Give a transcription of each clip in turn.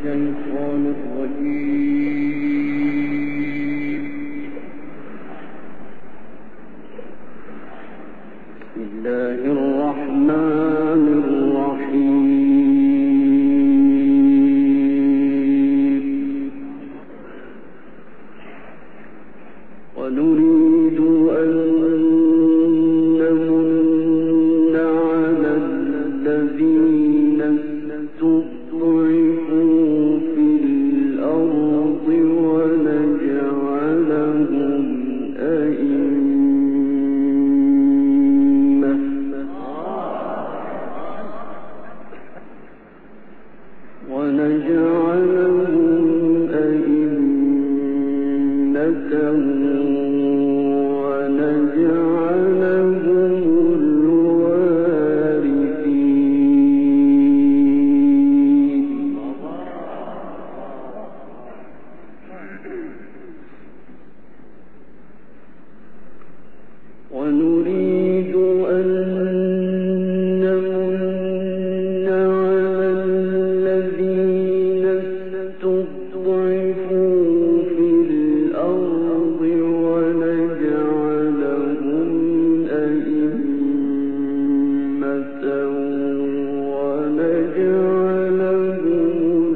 الشيطان الرجيم. بسم الله الرحمن الرحيم. ونريد أن نمن على الذين استضعفوا في الأرض ونجعلهم أئمة ونريد أن نمن على الذين استضعفوا في الأرض ونجعلهم أئمة ونجعلهم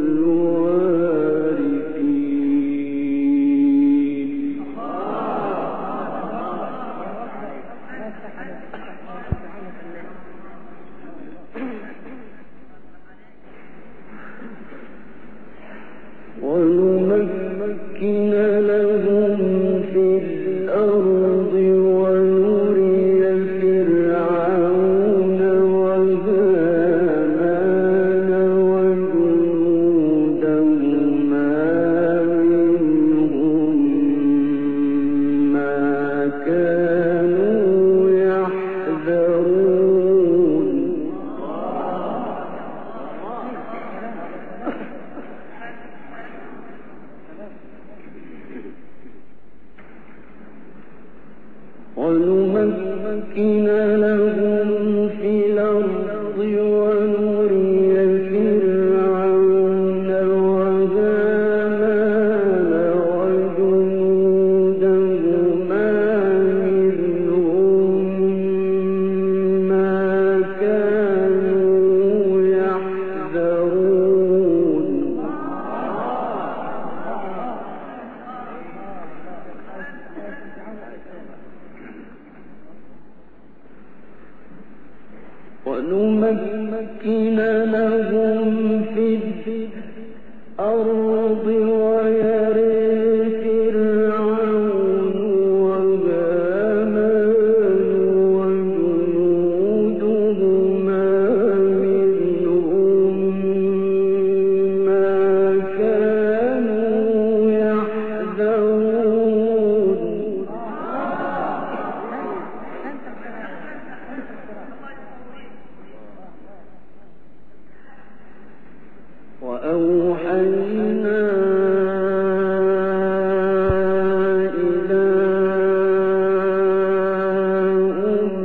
الوارثين. ونمكن لهم في الأرض ونري فرعون وهامان وجنودهما منهم ما كانوا يحذرون. ونمكن لهم في الأرض ونري فرعون وهامان وجنودهما منهم ما كانوا يحذرون. ونمكن لهم في الأرض ويري فرعون وهامان وجنودهما منهم ما كانوا يحذرون. وأوحينا إلى أم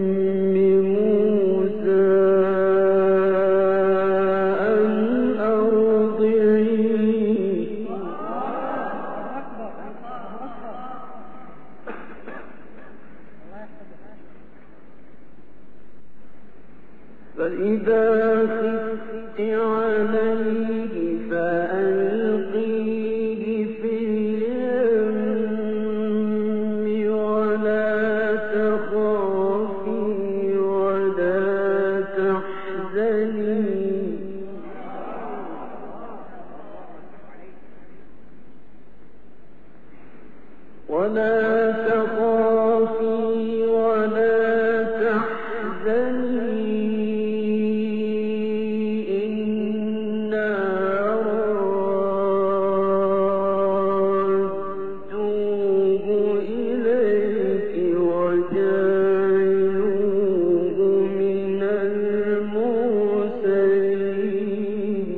موسى أن أرضعيه فإذا خفت عليه فألقيه في اليم ولا تخافي ولا تحزني إنا رادوه إليك وجاعلوه من المرسلين.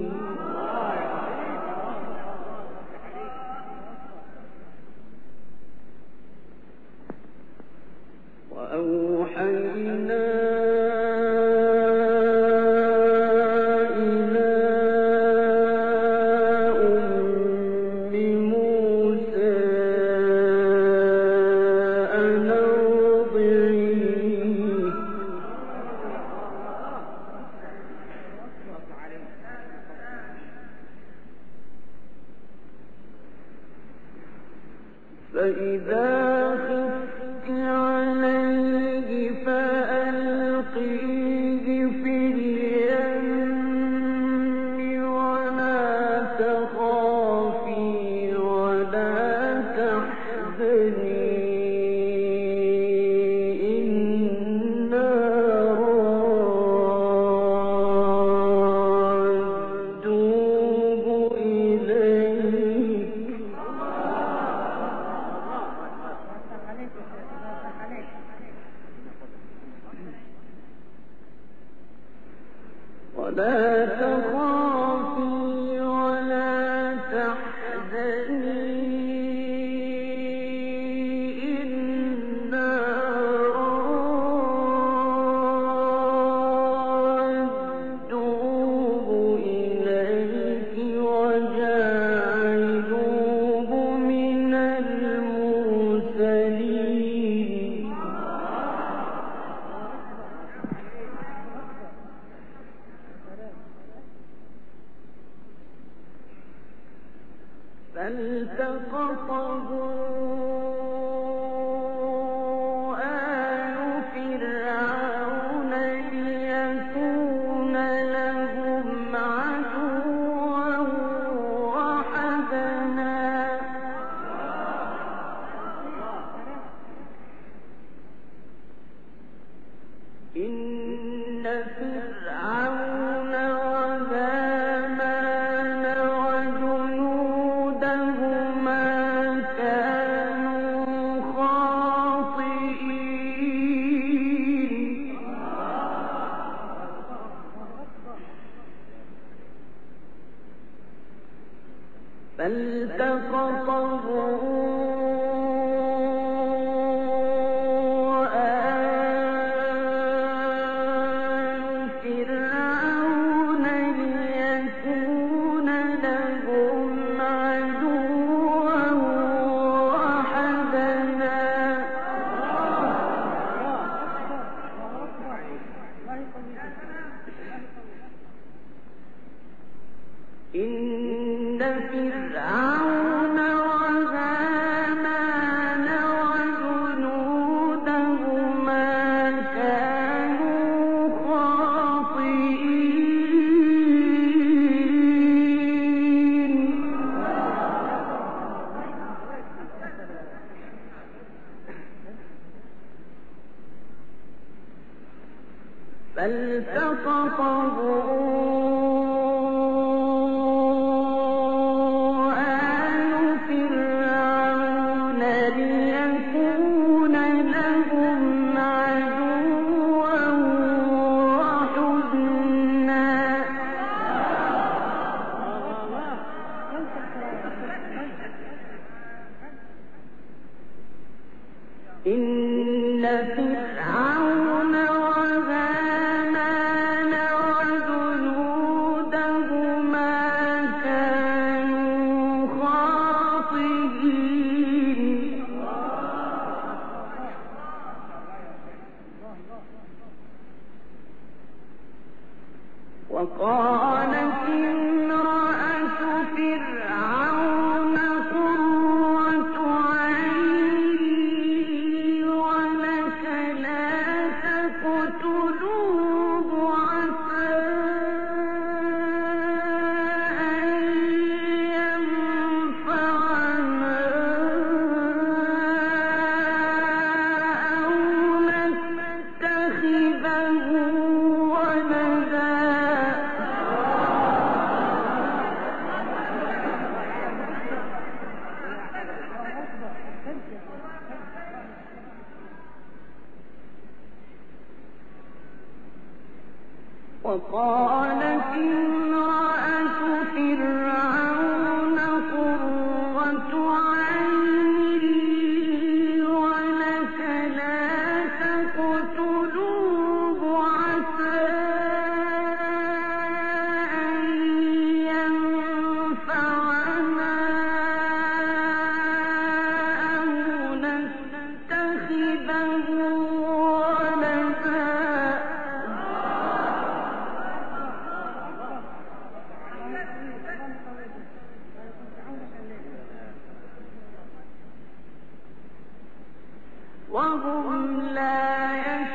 وهم لا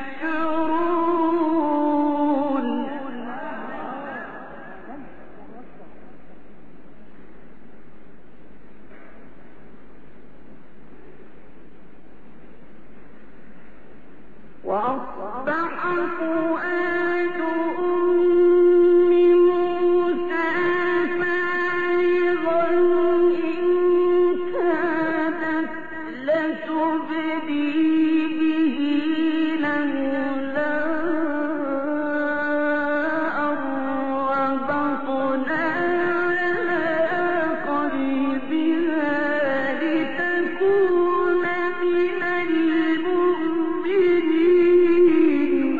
يشعرون وأصبح فؤاد أم موسى فارغا إن كادت لتبدي به لولا أن ربطنا على قلبها لتكون من المؤمنين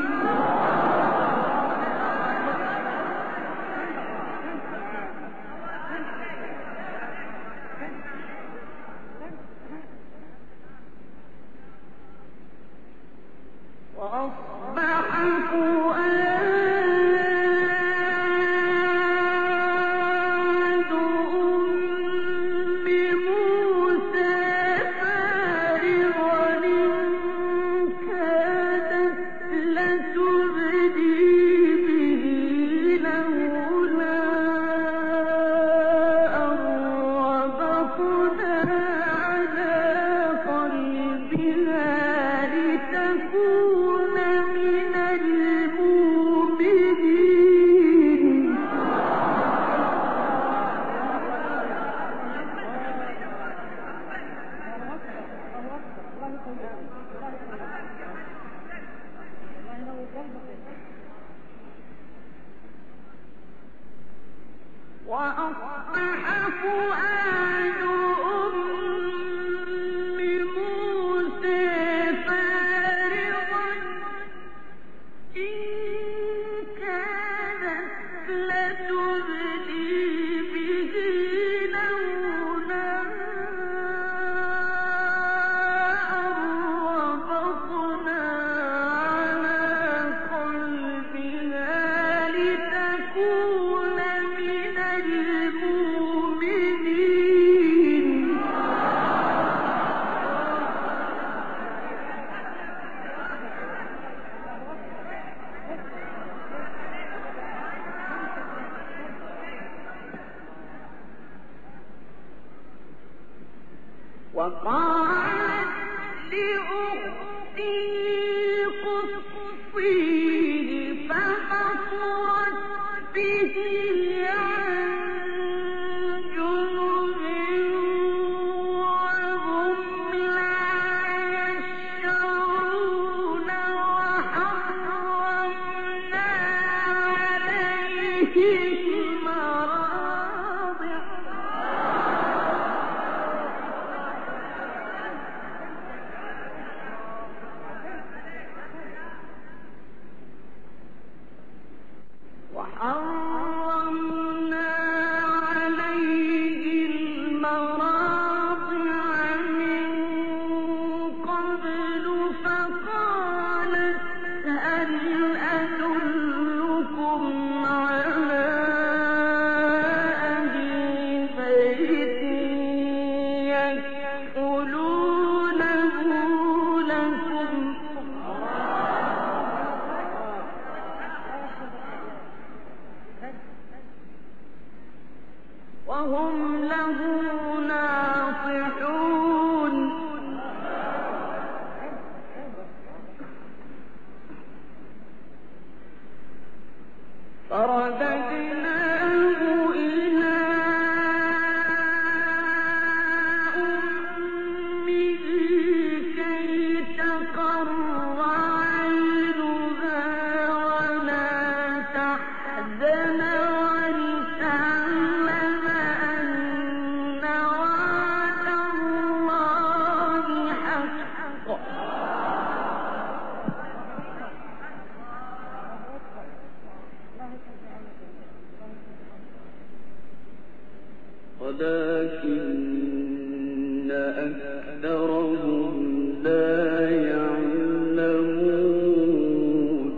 وأصبح فؤاد أم موسى فارغا إن كادت لتبدي به لولا أن ربطنا على قلبها لتكون من المؤمنين وأصبح فؤاد أم موسى فارغا إن كادت لتبدي به لولا أن ربطنا على قلبها لتكون من المؤمنين وقالت لأخته قصيه فبصرت به عن جنب وهم لا يشعرون وحرمنا عليه المراضع وحرمنا عليه المراضع من قبل فقالت هل أدلكم على أهل بيت يكفلونه لكم وهم له ناصحون فرددناه إلى أمه كي تقر عينها ولا تحزن ولتعلم أن وعد الله حق ولكن أكثرهم لا يعلمون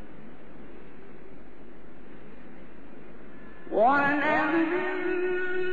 ولما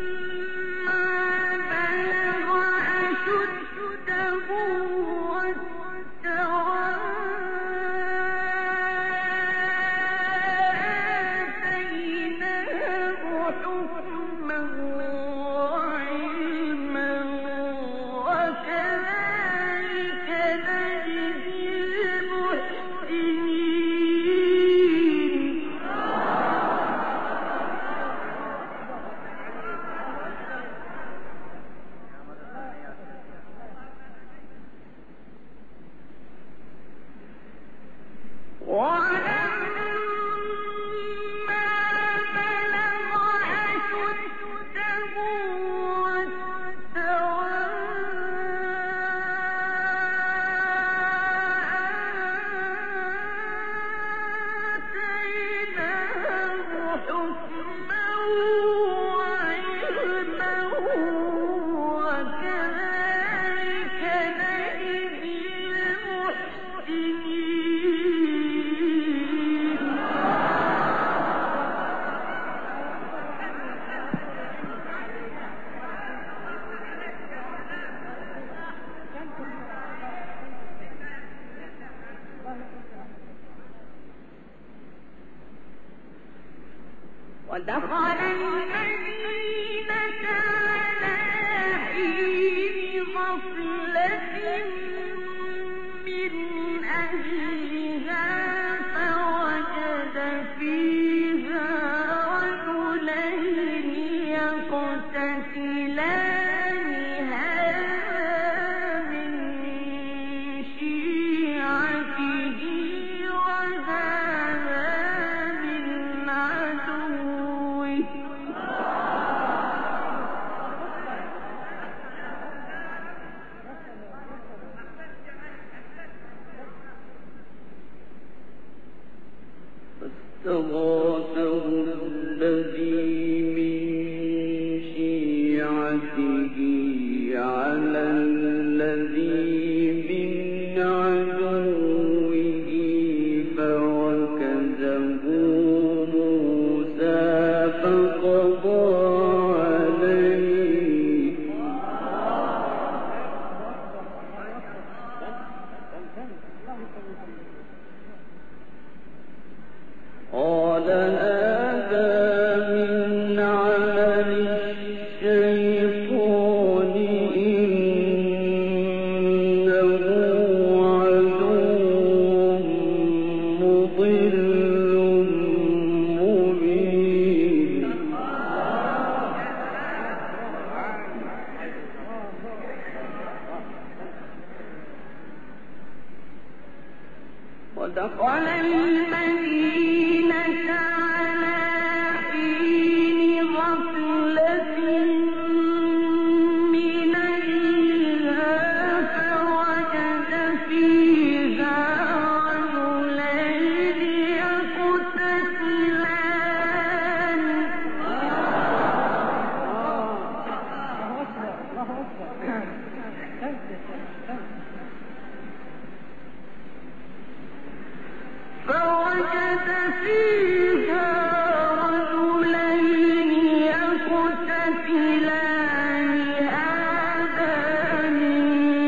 ودخل المدينة على حين غفلة من أهلها فوجد فيها رجلين يقتتلان هذا من شيعته وهذا من عدوه فاستغاثه الذي من شيعته على الذي من عدوه فوكزه موسى فقضى عليه قال هذا من عمل الشيطان إنه عدو مضل مبين ودخل المدينة على حين غفلة من أهلها فوجد فيها رجلين يقتتلان فوجد فيها رجلين يقتتلان هذا من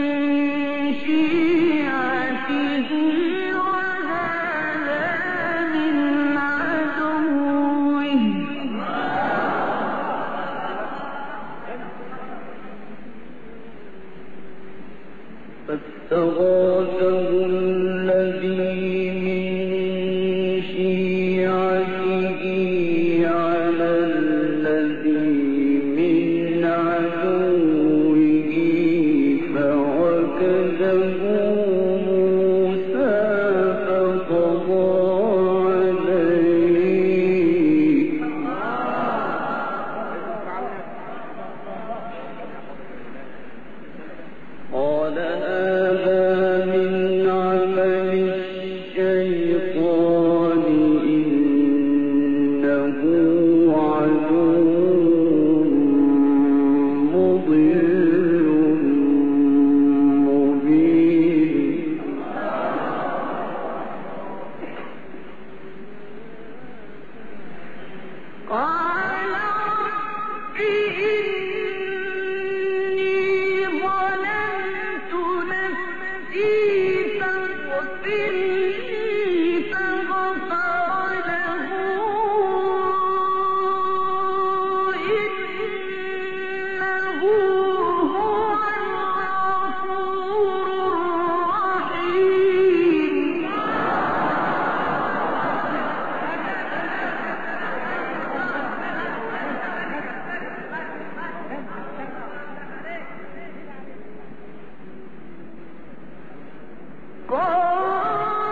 شيعته وهذا من عدوه فاستغاثه الذي من شيعته على الذي من عدوه فوكزه موسى فقضى عليه قال هذا من عمل الشيطان إنه عدو مضل مبين قال رب إني ظلمت نفسي فاغفر لي فغفر له إنه هو الغفور الرحيم قال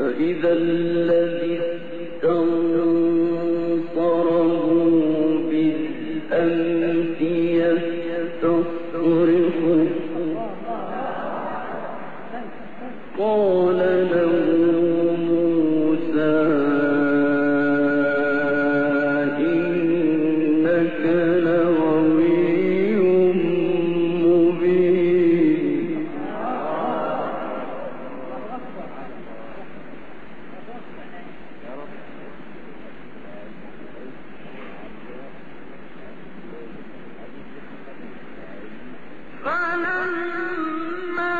فإذا الذي استنصره بالأمس يستصرخه قال له موسى إنك لغوي مبين فلما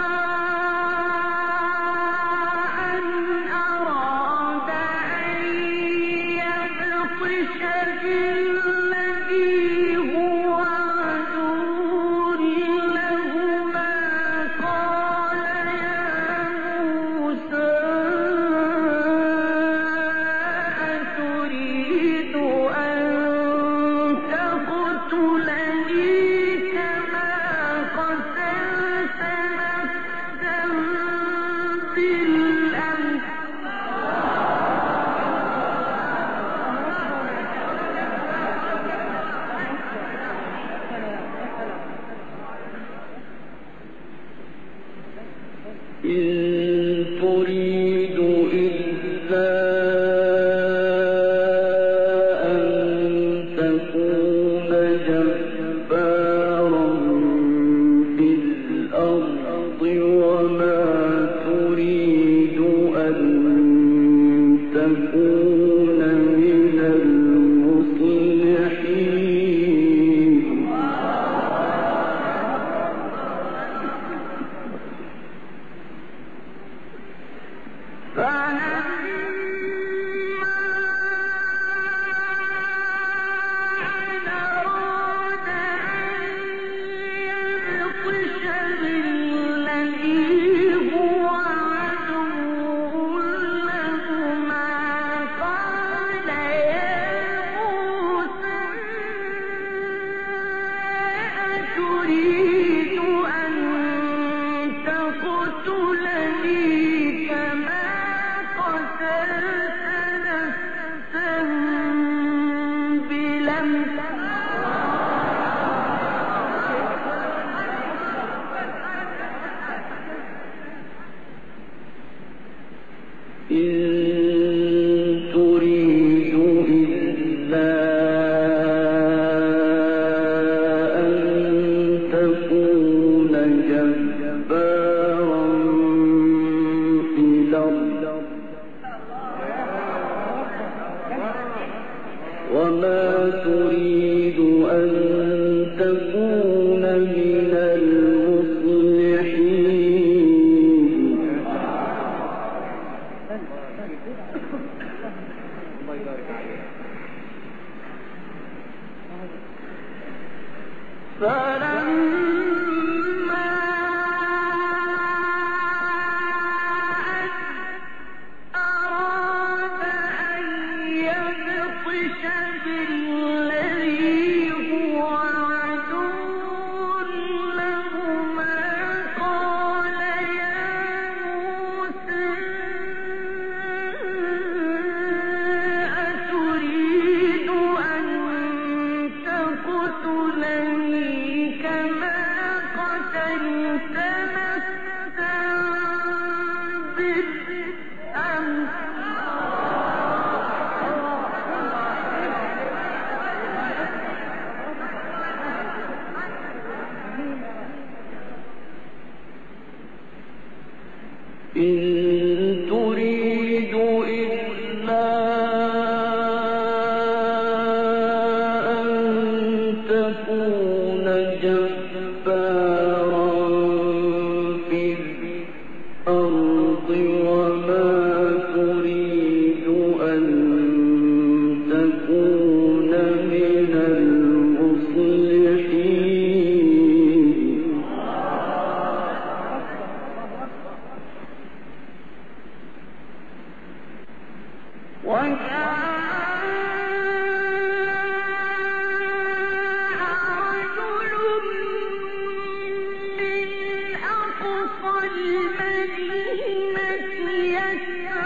أن أراد أن يبطش بالذي هو عدو لهما قال يا موسى أتريد أن تقتلني كما قتلت نفسا بالأمس إن تريد إلا أن تكون جبارا في الأرض وما تريد أن تكون من المصلحين فلما أن أراد أن يبطش بالذي هو عدو لهما قال يا موسى أتريد أن تقتلني كما قتلت نفسا بالأمس إن تريد إلا أن تكون جبارا في الأرض وما تريد أن تكون من المصلحين فلما أراد أن يبطش بالذي هو عدو لهما قال يا موسى أتريد أن تقتلني كما قتلت نفسا بالأمس إن تريد إلا أن تكون جبارا في الأرض وما تريد أن تكون من المصلحين وجاء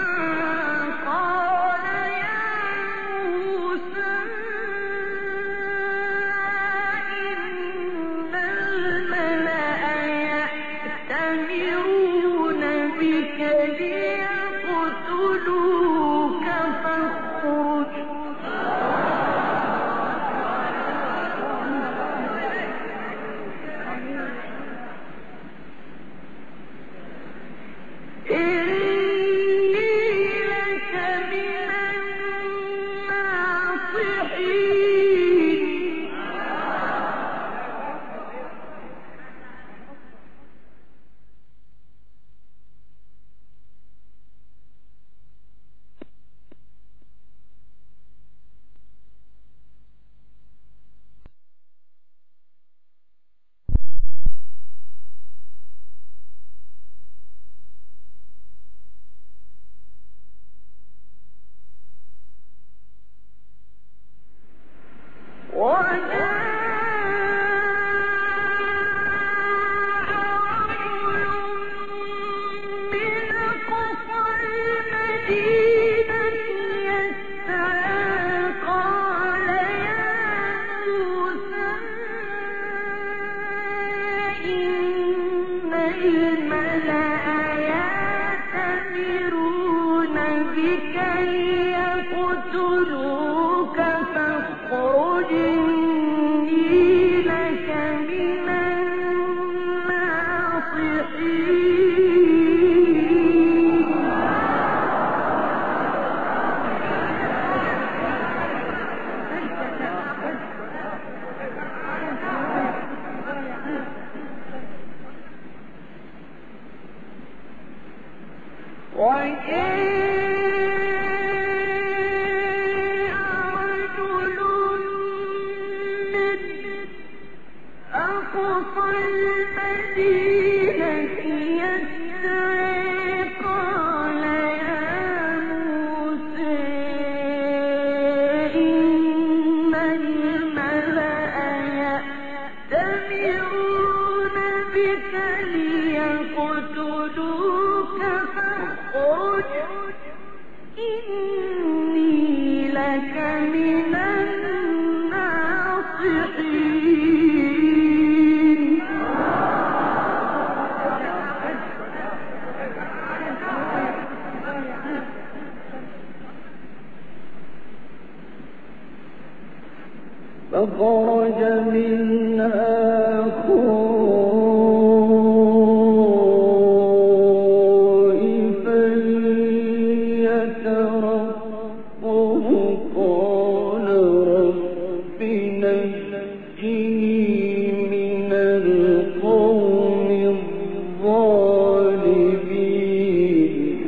فخرج منها خائفا يترقب قال رب نجني من القوم الظالمين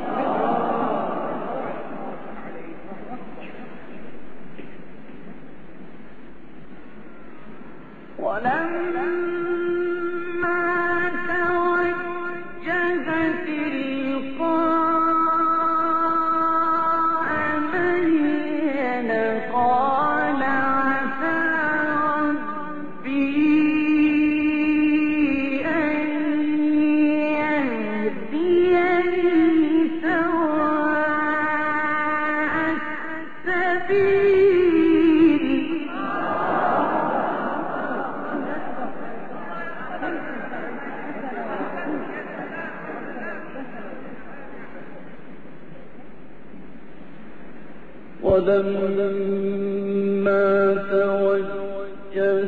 ولما توجه تلقاء مدين قال عسى ربي أن يهديني سواء السبيل ولما توجه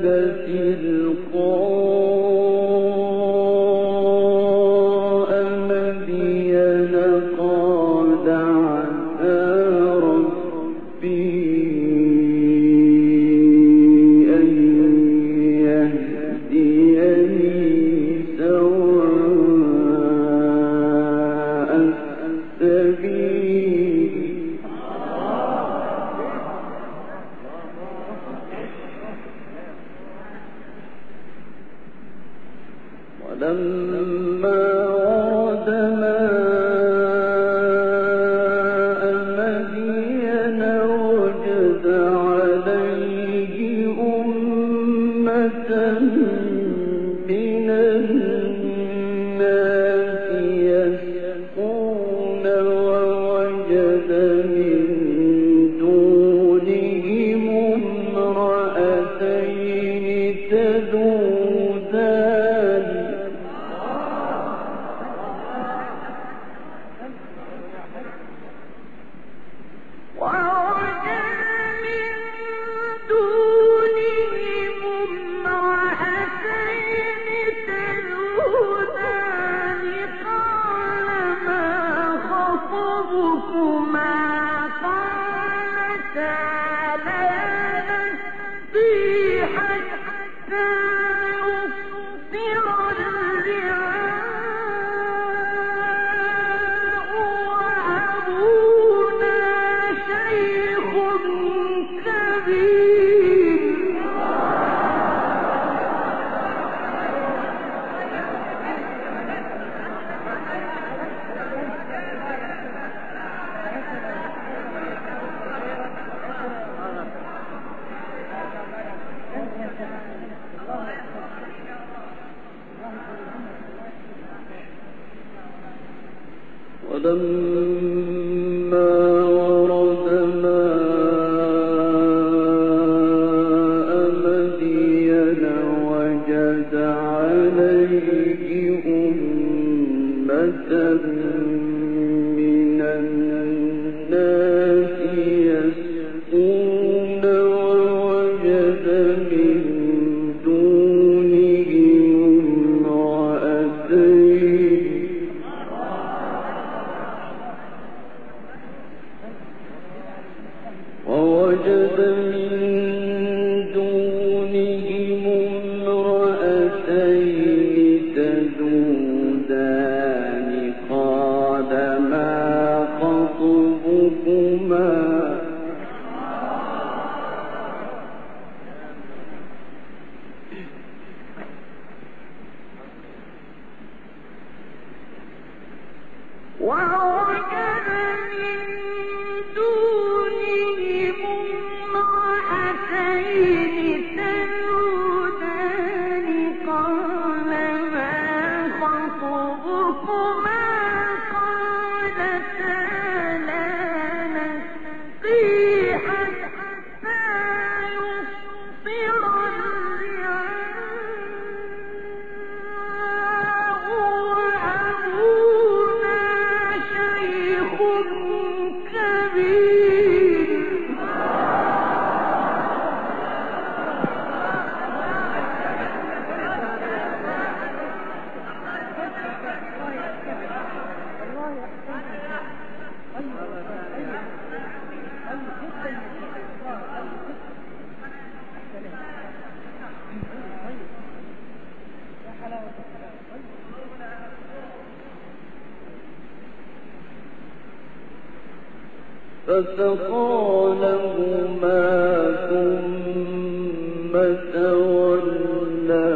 تلقاء مدين قال عسى ربي أن يهديني سواء السبيل فلما ورد ماء مدين وجد عليه أمة من الناس يسقون ووجد من دونهم امرأتين تذودان قال ما خطبكما ووجد من دونهم امرأتين تذودان قال ما خطبكما قالتا لا نسقي حتى يصدر الرعاء وأبونا شيخ كبير فسقى لهما ثم تولى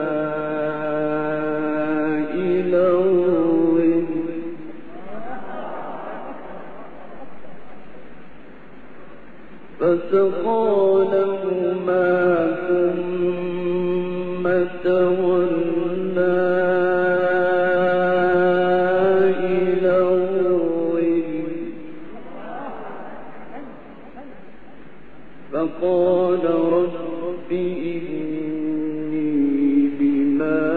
إلى الظل فسقى لهما ثم تولى إلى الظل فقال رب إني بما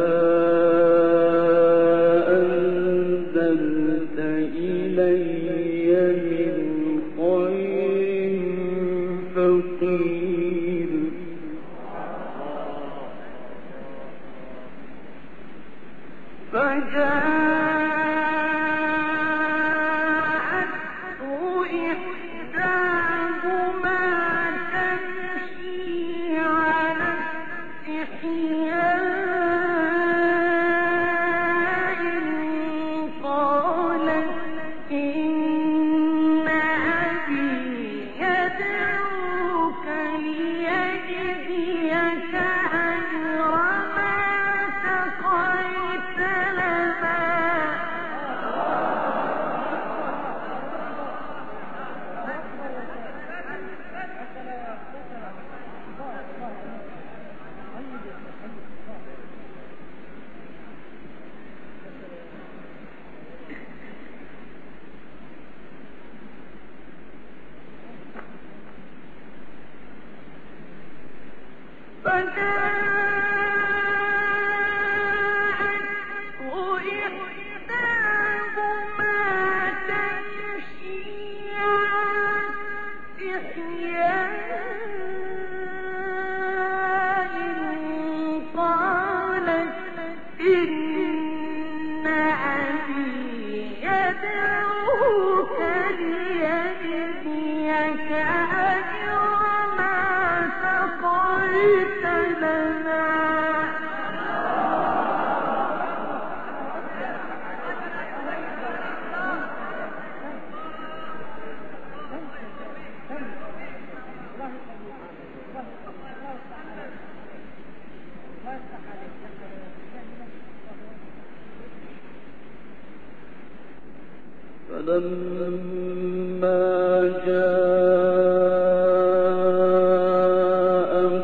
أنزلت إلي من خير فقير فجاءته إحداهما تمشي على استحياء قالت إن أبي يدعوك ليجزيك أجر ما سقيت لنا فجاءته إحداهما تمشي على استحياء قالت إن أبي يدعوك ليجزيك أجر ما سقيت لنا فلما جاءه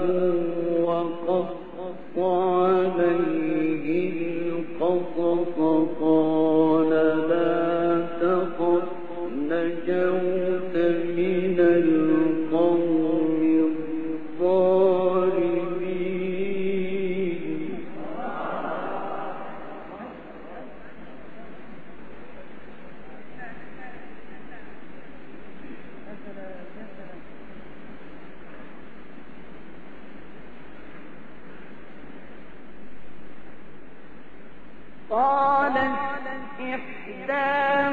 وقص عليه القصص قال لا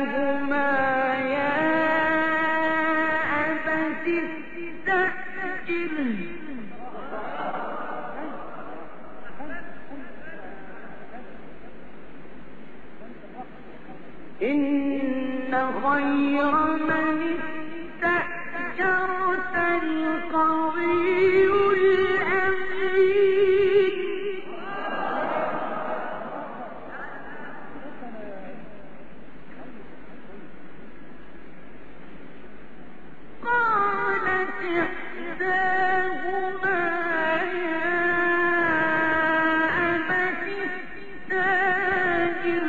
إن خير من استأجرت القوي الأمين قالت إحداهما يا أبت استأجره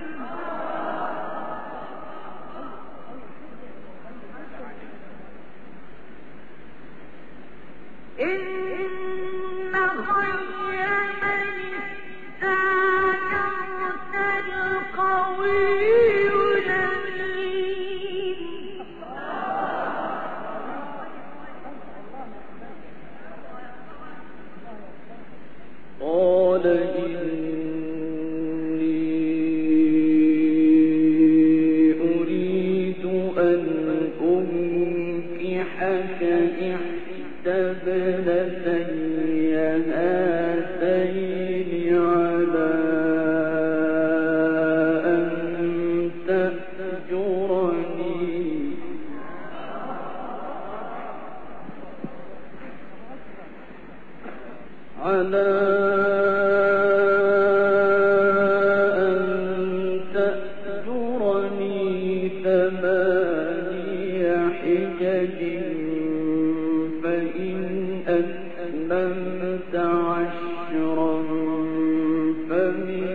إن خير من استأجرت القوي الأمين قال إني أريد أن أنكحك إحدى ابنتي هاتين على أن تأجرني ثماني حجج فإن أتممت عشرا فمن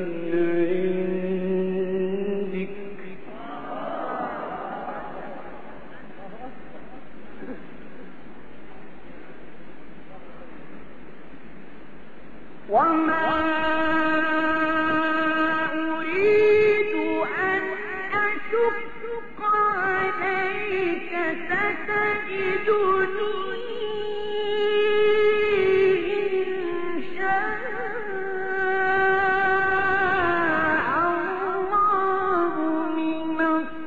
عندك وما أريد أن أشق عليك ستجدني إن شاء الله من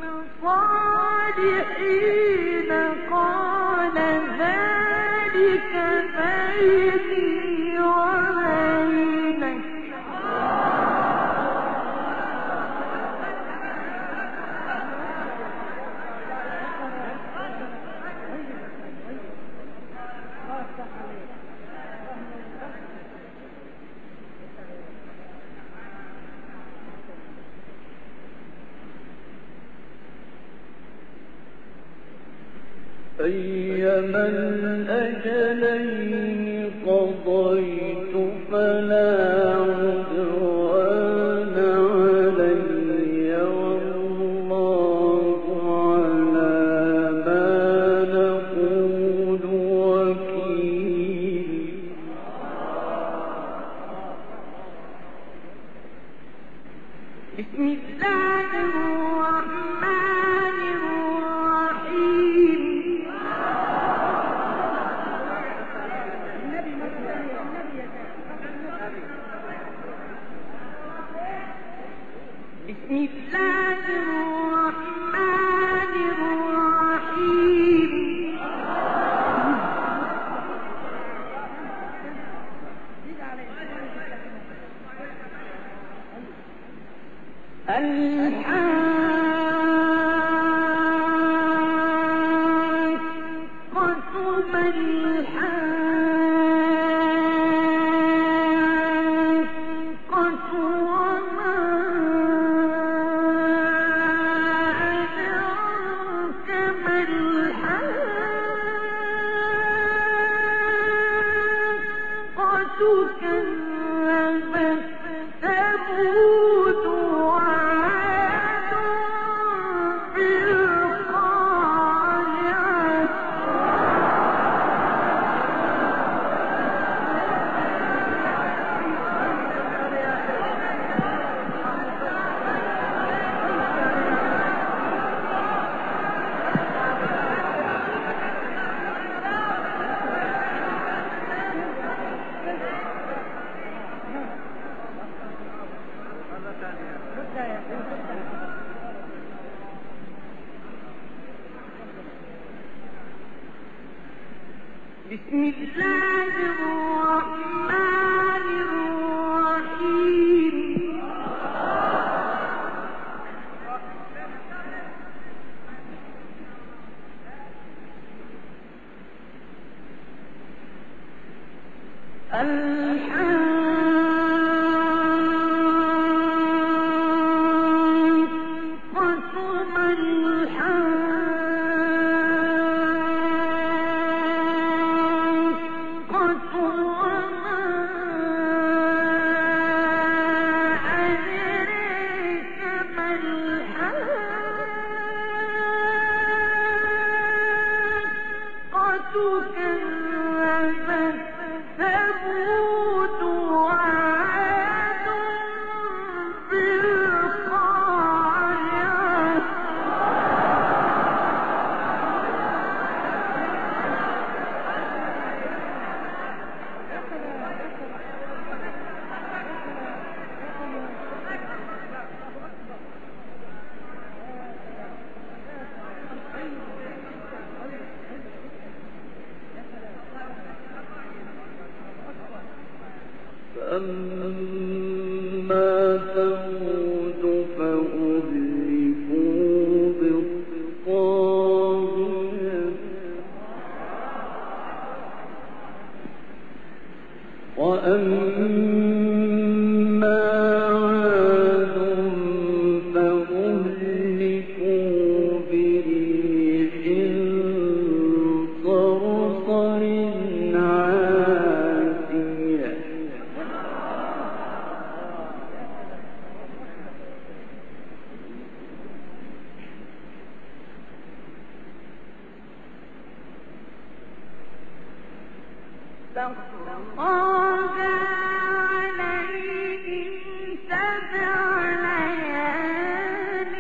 الصالحين قال ذلك بيني وبينك أيما الأجلين قضيت فلا عدوان علي والله على ما نقول وكيل بسم الله الرحمن الرحيم بسم الله الرحمن الرحيم فأما ثمود فأهلكوا بالطاغية وأما عاد فأهلكوا بريح صرصر عاتية فَخَرَجَ عَلَيْهِمْ سَبْعَ لَيَالٍ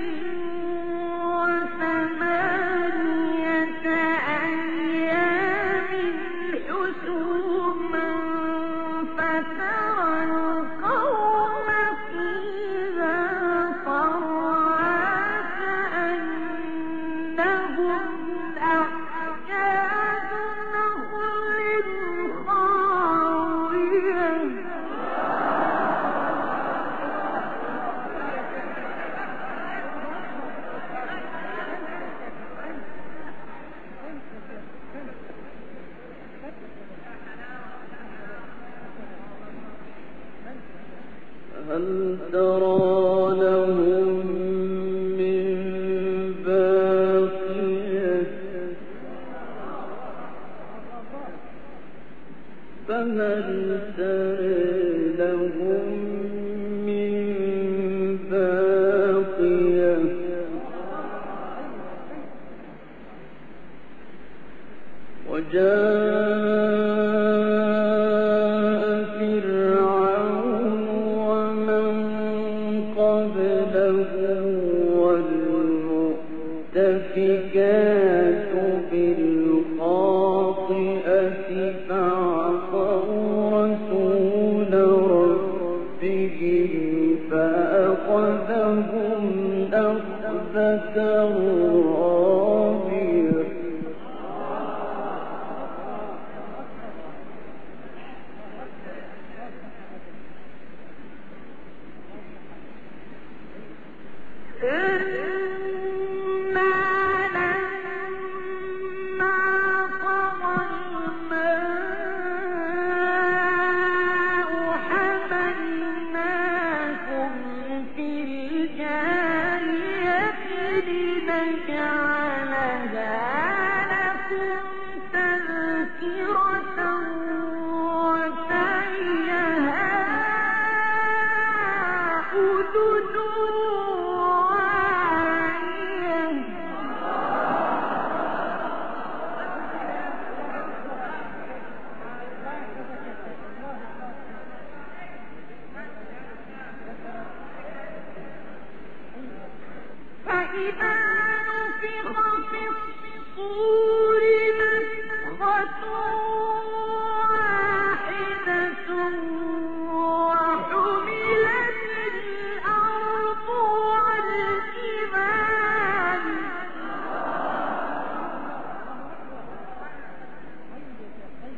وَثَمَانِيَةَ أَيَّامٍ حُسُومًا فَتَرَى الْقَوْمَ فِيهَا صَرْعَىٰ كَأَنَّهُمْ أَعْجَازُ نَخْلٍ خَاوِيَةٍ هَلْ تَرَىٰ لَهُم مِّن بَاقِيَةٍ فَهَلْ تَرَىٰ لَهُم مِّن بَاقِيَةٍ وَجَاءَ فِرْعَوْنُ وَمَن قَبْلَهُ وَالْمُؤْتَفِكَاتُ بِالْخَاطِئَةِ فَعَصَوْا رَسُولَ رَبِّهِمْ فَأَخَذَهُمْ أَخْذَةً رَّابِيَةً إِنَّا لَمَّا طَغَى الْمَاءُ حَمَلْنَاكُمْ فِي الْجَارِيَةِ لِنَجْعَلَهَا لَكُمْ تَذْكِرَةً وَتَعِيَهَا أُذُنٌ وَاعِيَةٌ فَإِذَا نُفِخَ فِي الصُّورِ نَفْخَةٌ وَاحِدَةٌ وَحُمِلَتِ الْأَرْضُ وَالْجِبَالُ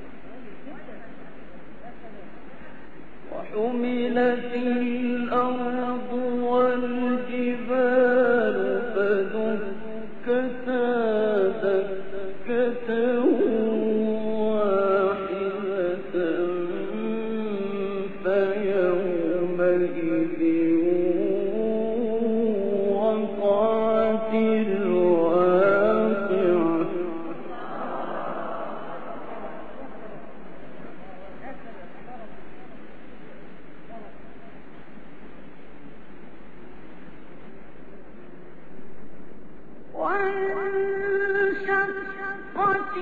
وانشقت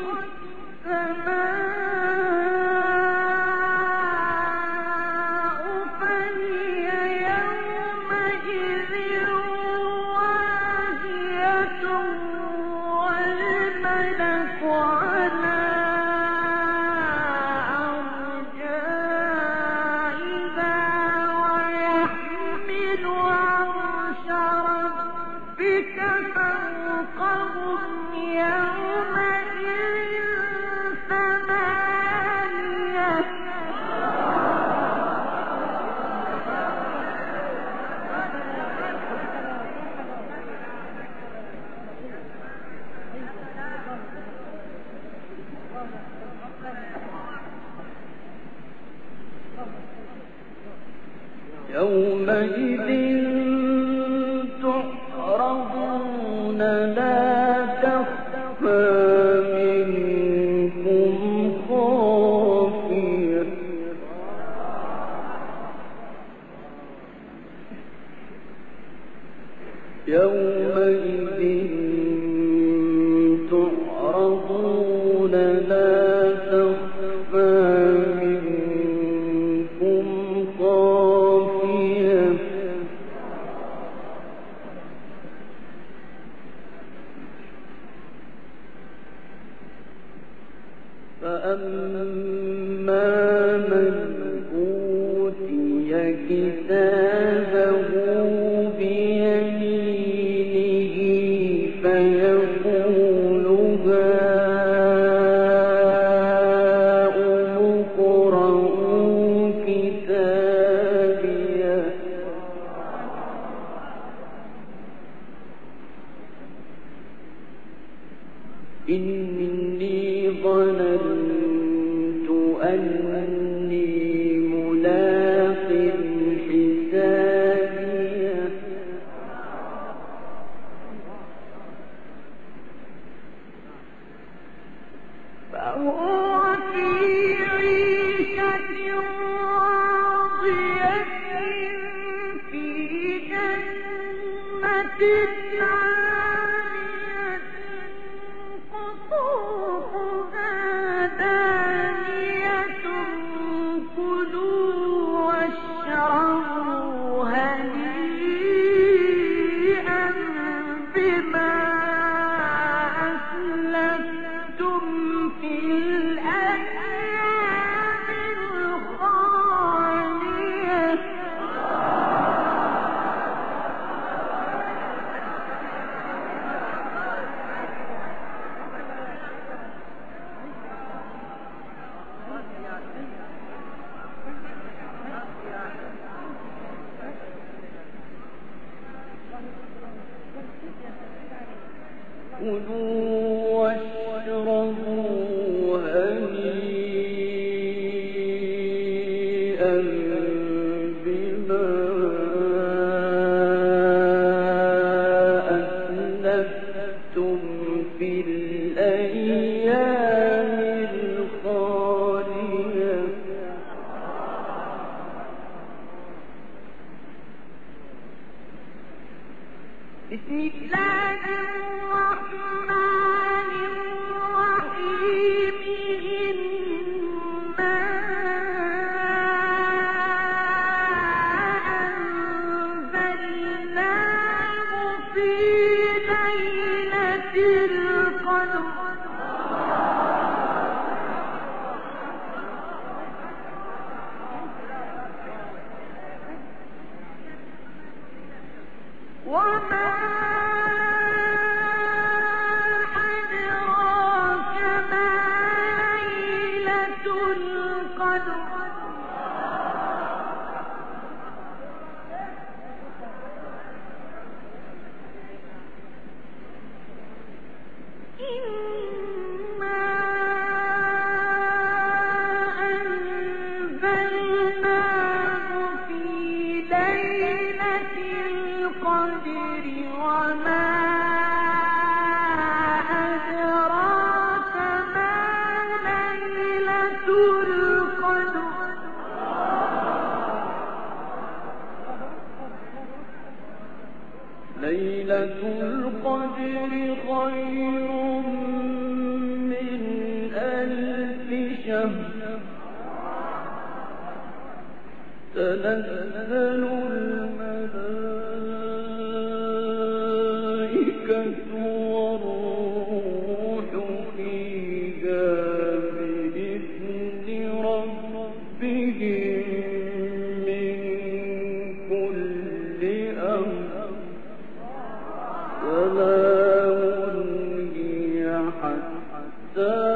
السماء فهي يومئذ واهية والملك على أرجائها ويحمل عرش ربك فوقهم يومئذ ثمانية. يومئذ تعرضون لا تخفى منكم خافية يومئذ تعرضون لا تخفى منكم خافية فأما من أوتي كتابه بيمينه فيقول هاؤم اقرءوا كتابيه إني ظننت أني ملاق حسابيه فهو في عيشة راضية في جنة عالية قطوفها دانية كلوا واشربوا هنيئا بما أسلفتم في الأيام الخالية. كلوا واشربوا هنيئا بما أسلفتم في الأيام الخالية. بسم الله الرحمن الرحيم إنا أنزلناه في ليلة القدر وما خير من ألف شهر تنزل الملائكة والروح فيها بإذن ربهم من كل أمر سلام هي حتى